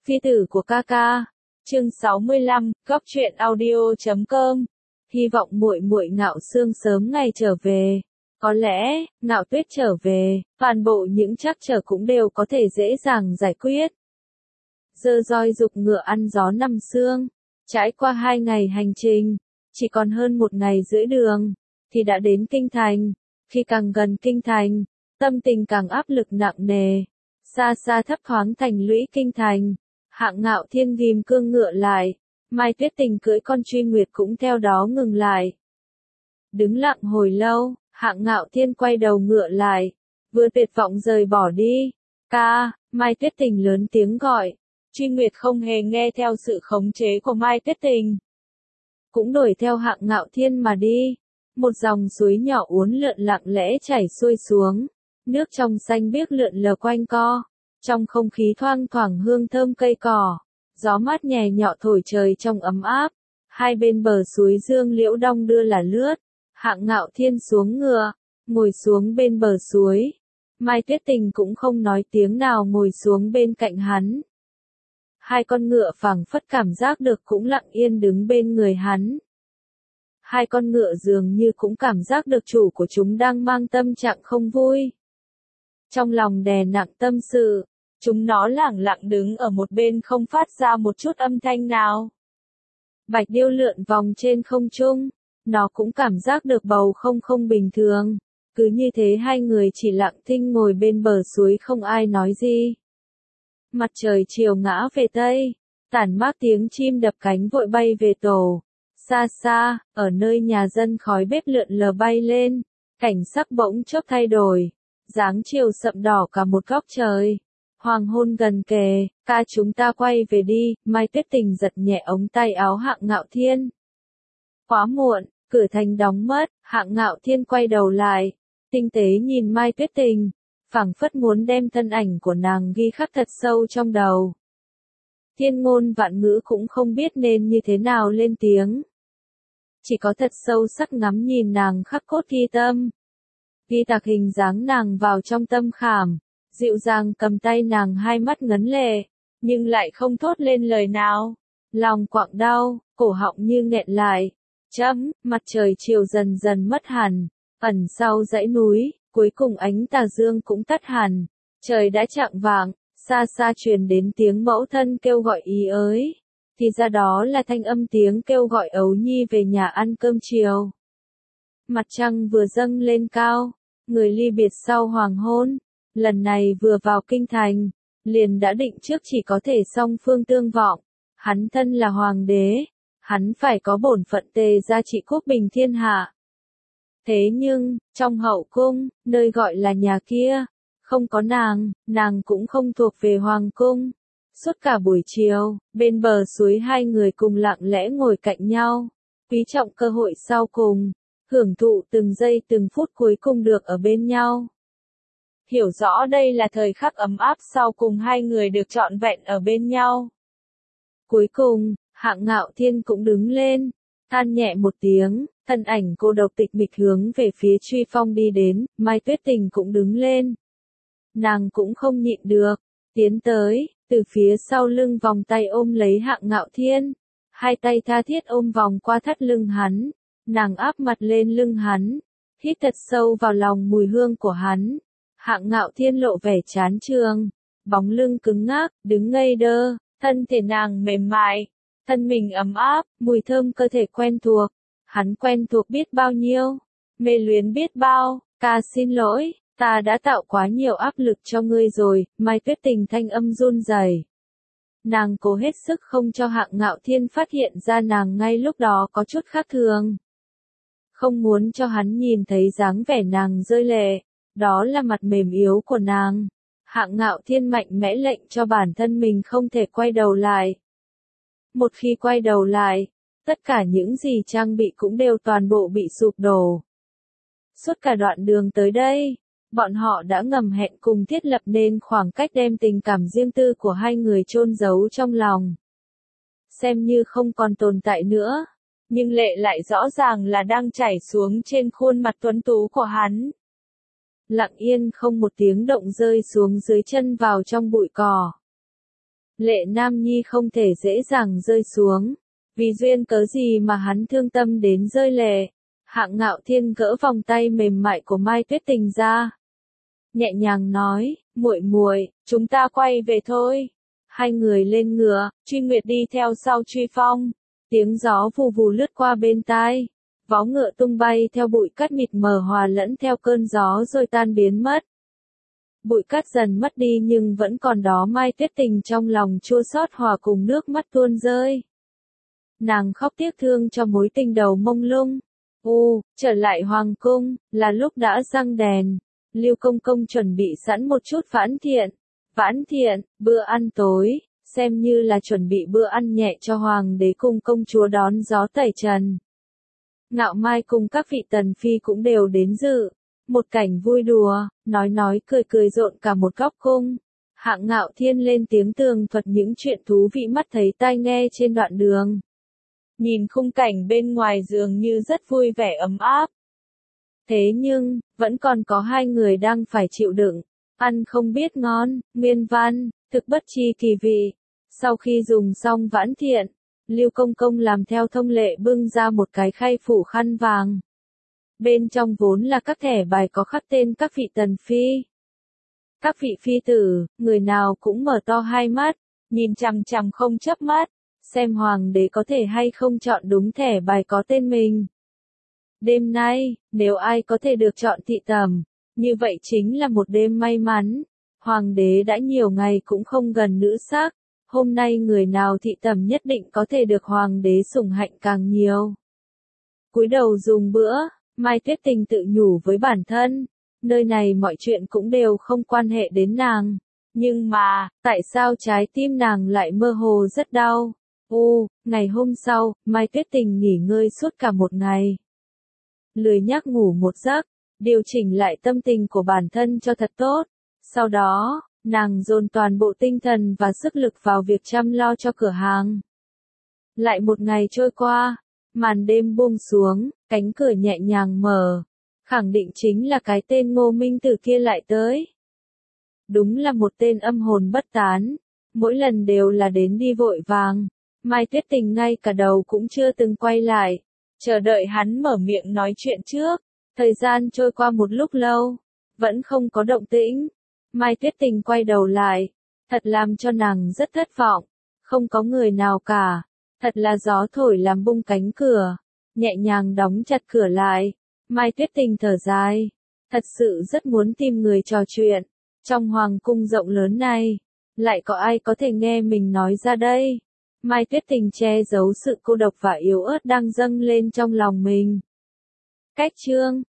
Phi tử của ca ca. Chương 65, góc truyện audio.com. Hy vọng muội muội Ngạo Sương sớm ngày trở về. Có lẽ, Ngạo Tuyết trở về, toàn bộ những trắc trở cũng đều có thể dễ dàng giải quyết. Dơ roi dục ngựa ăn gió nằm sương. Trải qua 2 ngày hành trình, chỉ còn hơn 1 ngày rưỡi đường, thì đã đến Kinh Thành. Khi càng gần Kinh Thành, tâm tình càng áp lực nặng nề. Xa xa thấp thoáng thành lũy Kinh Thành, Hạng Ngạo Thiên ghim cương ngựa lại, Mai Tuyết Tình cưỡi con Truy Nguyệt cũng theo đó ngừng lại. Đứng lặng hồi lâu, Hạng Ngạo Thiên quay đầu ngựa lại, vừa tuyệt vọng rời bỏ đi. Ca, Mai Tuyết Tình lớn tiếng gọi. Truy Nguyệt không hề nghe theo sự khống chế của Mai Tuyết Tình, cũng đuổi theo Hạng Ngạo Thiên mà đi. Một dòng suối nhỏ uốn lượn lặng lẽ chảy xuôi xuống, nước trong xanh biếc lượn lờ quanh co, trong không khí thoang thoảng hương thơm cây cỏ, gió mát nhẹ nhọ thổi trời trong ấm áp. Hai bên bờ suối dương liễu đong đưa là lướt. Hạng Ngạo Thiên xuống ngựa, ngồi xuống bên bờ suối. Mai Tuyết Tình cũng không nói tiếng nào ngồi xuống bên cạnh hắn. Hai con ngựa phảng phất cảm giác được cũng lặng yên đứng bên người hắn. Hai con ngựa dường như cũng cảm giác được chủ của chúng đang mang tâm trạng không vui. Trong lòng đè nặng tâm sự, chúng nó lẳng lặng đứng ở một bên không phát ra một chút âm thanh nào. Bạch điêu lượn vòng trên không trung, nó cũng cảm giác được bầu không bình thường. Cứ như thế hai người chỉ lặng thinh ngồi bên bờ suối không ai nói gì. Mặt trời chiều ngã về tây, tản mát tiếng chim đập cánh vội bay về tổ. Xa xa, ở nơi nhà dân khói bếp lượn lờ bay lên, cảnh sắc bỗng chốc thay đổi, dáng chiều sậm đỏ cả một góc trời. Hoàng hôn gần kề, ca chúng ta quay về đi. Mai Tuyết Tình giật nhẹ ống tay áo Hạng Ngạo Thiên. Quá muộn, cửa thành đóng mất. Hạng Ngạo Thiên quay đầu lại, tinh tế nhìn Mai Tuyết Tình, phảng phất muốn đem thân ảnh của nàng ghi khắc thật sâu trong đầu. Thiên ngôn vạn ngữ cũng không biết nên như thế nào lên tiếng. Chỉ có thật sâu sắc ngắm nhìn nàng khắc cốt ghi tâm. Ghi tạc hình dáng nàng vào trong tâm khảm, dịu dàng cầm tay nàng, hai mắt ngấn lệ, nhưng lại không thốt lên lời nào. Lòng quặn đau, cổ họng như nghẹn lại. Mặt trời chiều dần dần mất hẳn, ẩn sau dãy núi, cuối cùng ánh tà dương cũng tắt hẳn. Trời đã chạng vạng, xa xa truyền đến tiếng mẫu thân kêu gọi ý ới. Thì ra đó là thanh âm tiếng kêu gọi Ấu Nhi về nhà ăn cơm chiều. Mặt trăng vừa dâng lên cao, người ly biệt sau hoàng hôn, lần này vừa vào Kinh Thành, liền đã định trước chỉ có thể song phương tương vọng. Hắn thân là hoàng đế, hắn phải có bổn phận tề gia trị quốc bình thiên hạ. Thế nhưng, trong hậu cung, nơi gọi là nhà kia, không có nàng cũng không thuộc về hoàng cung. Suốt cả buổi chiều, bên bờ suối hai người cùng lặng lẽ ngồi cạnh nhau, quý trọng cơ hội sau cùng, hưởng thụ từng giây từng phút cuối cùng được ở bên nhau. Hiểu rõ đây là thời khắc ấm áp sau cùng hai người được trọn vẹn ở bên nhau. Cuối cùng, Hạng Ngạo Thiên cũng đứng lên, than nhẹ một tiếng, thân ảnh cô độc tịch mịch hướng về phía Truy Phong đi đến. Mai Tuyết Tình cũng đứng lên. Nàng cũng không nhịn được, tiến tới, từ phía sau lưng vòng tay ôm lấy Hạng Ngạo Thiên, hai tay tha thiết ôm vòng qua thắt lưng hắn, nàng áp mặt lên lưng hắn, hít thật sâu vào lòng mùi hương của hắn. Hạng Ngạo Thiên lộ vẻ chán chường, bóng lưng cứng ngắc, đứng ngây đơ, thân thể nàng mềm mại, thân mình ấm áp, mùi thơm cơ thể quen thuộc, hắn quen thuộc biết bao nhiêu, mê luyến biết bao. Ca xin lỗi, ta đã tạo quá nhiều áp lực cho ngươi rồi. Mai Tuyết Tình thanh âm run rẩy. Nàng cố hết sức không cho Hạng Ngạo Thiên phát hiện ra nàng ngay lúc đó có chút khác thường. Không muốn cho hắn nhìn thấy dáng vẻ nàng rơi lệ, đó là mặt mềm yếu của nàng. Hạng Ngạo Thiên mạnh mẽ lệnh cho bản thân mình không thể quay đầu lại. Một khi quay đầu lại, tất cả những gì trang bị cũng đều toàn bộ bị sụp đổ. Suốt cả đoạn đường tới đây, bọn họ đã ngầm hẹn cùng thiết lập nên khoảng cách đem tình cảm riêng tư của hai người chôn giấu trong lòng. Xem như không còn tồn tại nữa, nhưng lệ lại rõ ràng là đang chảy xuống trên khuôn mặt tuấn tú của hắn. Lặng yên không một tiếng động rơi xuống dưới chân vào trong bụi cỏ. Lệ Nam Nhi không thể dễ dàng rơi xuống. Vì duyên cớ gì mà hắn thương tâm đến rơi lệ. Hạng Ngạo Thiên gỡ vòng tay mềm mại của Mai Tuyết Tình ra. Nhẹ nhàng nói, muội muội, chúng ta quay về thôi. Hai người lên ngựa, Truy Nguyệt đi theo sau Truy Phong. Tiếng gió vù vù lướt qua bên tai. Vó ngựa tung bay theo bụi cát mịt mờ hòa lẫn theo cơn gió rồi tan biến mất. Bụi cát dần mất đi nhưng vẫn còn đó Mai Tuyết Tình trong lòng chua xót hòa cùng nước mắt tuôn rơi. Nàng khóc tiếc thương cho mối tình đầu mông lung. Trở lại hoàng cung, là lúc đã răng đèn. Lưu Công Công chuẩn bị sẵn một chút vãn thiện. Vãn thiện, bữa ăn tối, xem như là chuẩn bị bữa ăn nhẹ cho hoàng đế cùng công chúa đón gió tẩy trần. Ngạo Mai cùng các vị tần phi cũng đều đến dự. Một cảnh vui đùa, nói cười cười rộn cả một góc cung. Hạng Ngạo Thiên lên tiếng tường thuật những chuyện thú vị mắt thấy tai nghe trên đoạn đường. Nhìn khung cảnh bên ngoài dường như rất vui vẻ ấm áp. Thế nhưng, vẫn còn có hai người đang phải chịu đựng. Ăn không biết ngon, nguyên văn, thực bất chi kỳ vị. Sau khi dùng xong vãn thiện, Lưu Công Công làm theo thông lệ bưng ra một cái khay phủ khăn vàng. Bên trong vốn là các thẻ bài có khắc tên các vị tần phi. Các vị phi tử, người nào cũng mở to hai mắt, nhìn chằm chằm không chớp mắt, xem hoàng đế có thể hay không chọn đúng thẻ bài có tên mình. Đêm nay, nếu ai có thể được chọn thị tẩm, như vậy chính là một đêm may mắn. Hoàng đế đã nhiều ngày cũng không gần nữ sắc, hôm nay người nào thị tẩm nhất định có thể được hoàng đế sủng hạnh càng nhiều. Cúi đầu dùng bữa, Mai Tuyết Tình tự nhủ với bản thân, nơi này mọi chuyện cũng đều không quan hệ đến nàng. Nhưng mà, tại sao trái tim nàng lại mơ hồ rất đau? Ngày hôm sau, Mai Tuyết Tình nghỉ ngơi suốt cả một ngày. Lười nhác ngủ một giấc, điều chỉnh lại tâm tình của bản thân cho thật tốt. Sau đó, nàng dồn toàn bộ tinh thần và sức lực vào việc chăm lo cho cửa hàng. Lại một ngày trôi qua, màn đêm buông xuống, cánh cửa nhẹ nhàng mở. Khẳng định chính là cái tên Ngô Minh Tử kia lại tới. Đúng là một tên âm hồn bất tán, mỗi lần đều là đến đi vội vàng. Mai Tuyết Tình ngay cả đầu cũng chưa từng quay lại, chờ đợi hắn mở miệng nói chuyện trước. Thời gian trôi qua một lúc lâu, vẫn không có động tĩnh. Mai Tuyết Tình quay đầu lại, thật làm cho nàng rất thất vọng, không có người nào cả. Thật là gió thổi làm bung cánh cửa, nhẹ nhàng đóng chặt cửa lại. Mai Tuyết Tình thở dài, thật sự rất muốn tìm người trò chuyện. Trong hoàng cung rộng lớn này, lại có ai có thể nghe mình nói ra đây? Mai Tuyết Tình che giấu sự cô độc và yếu ớt đang dâng lên trong lòng mình. Cách chương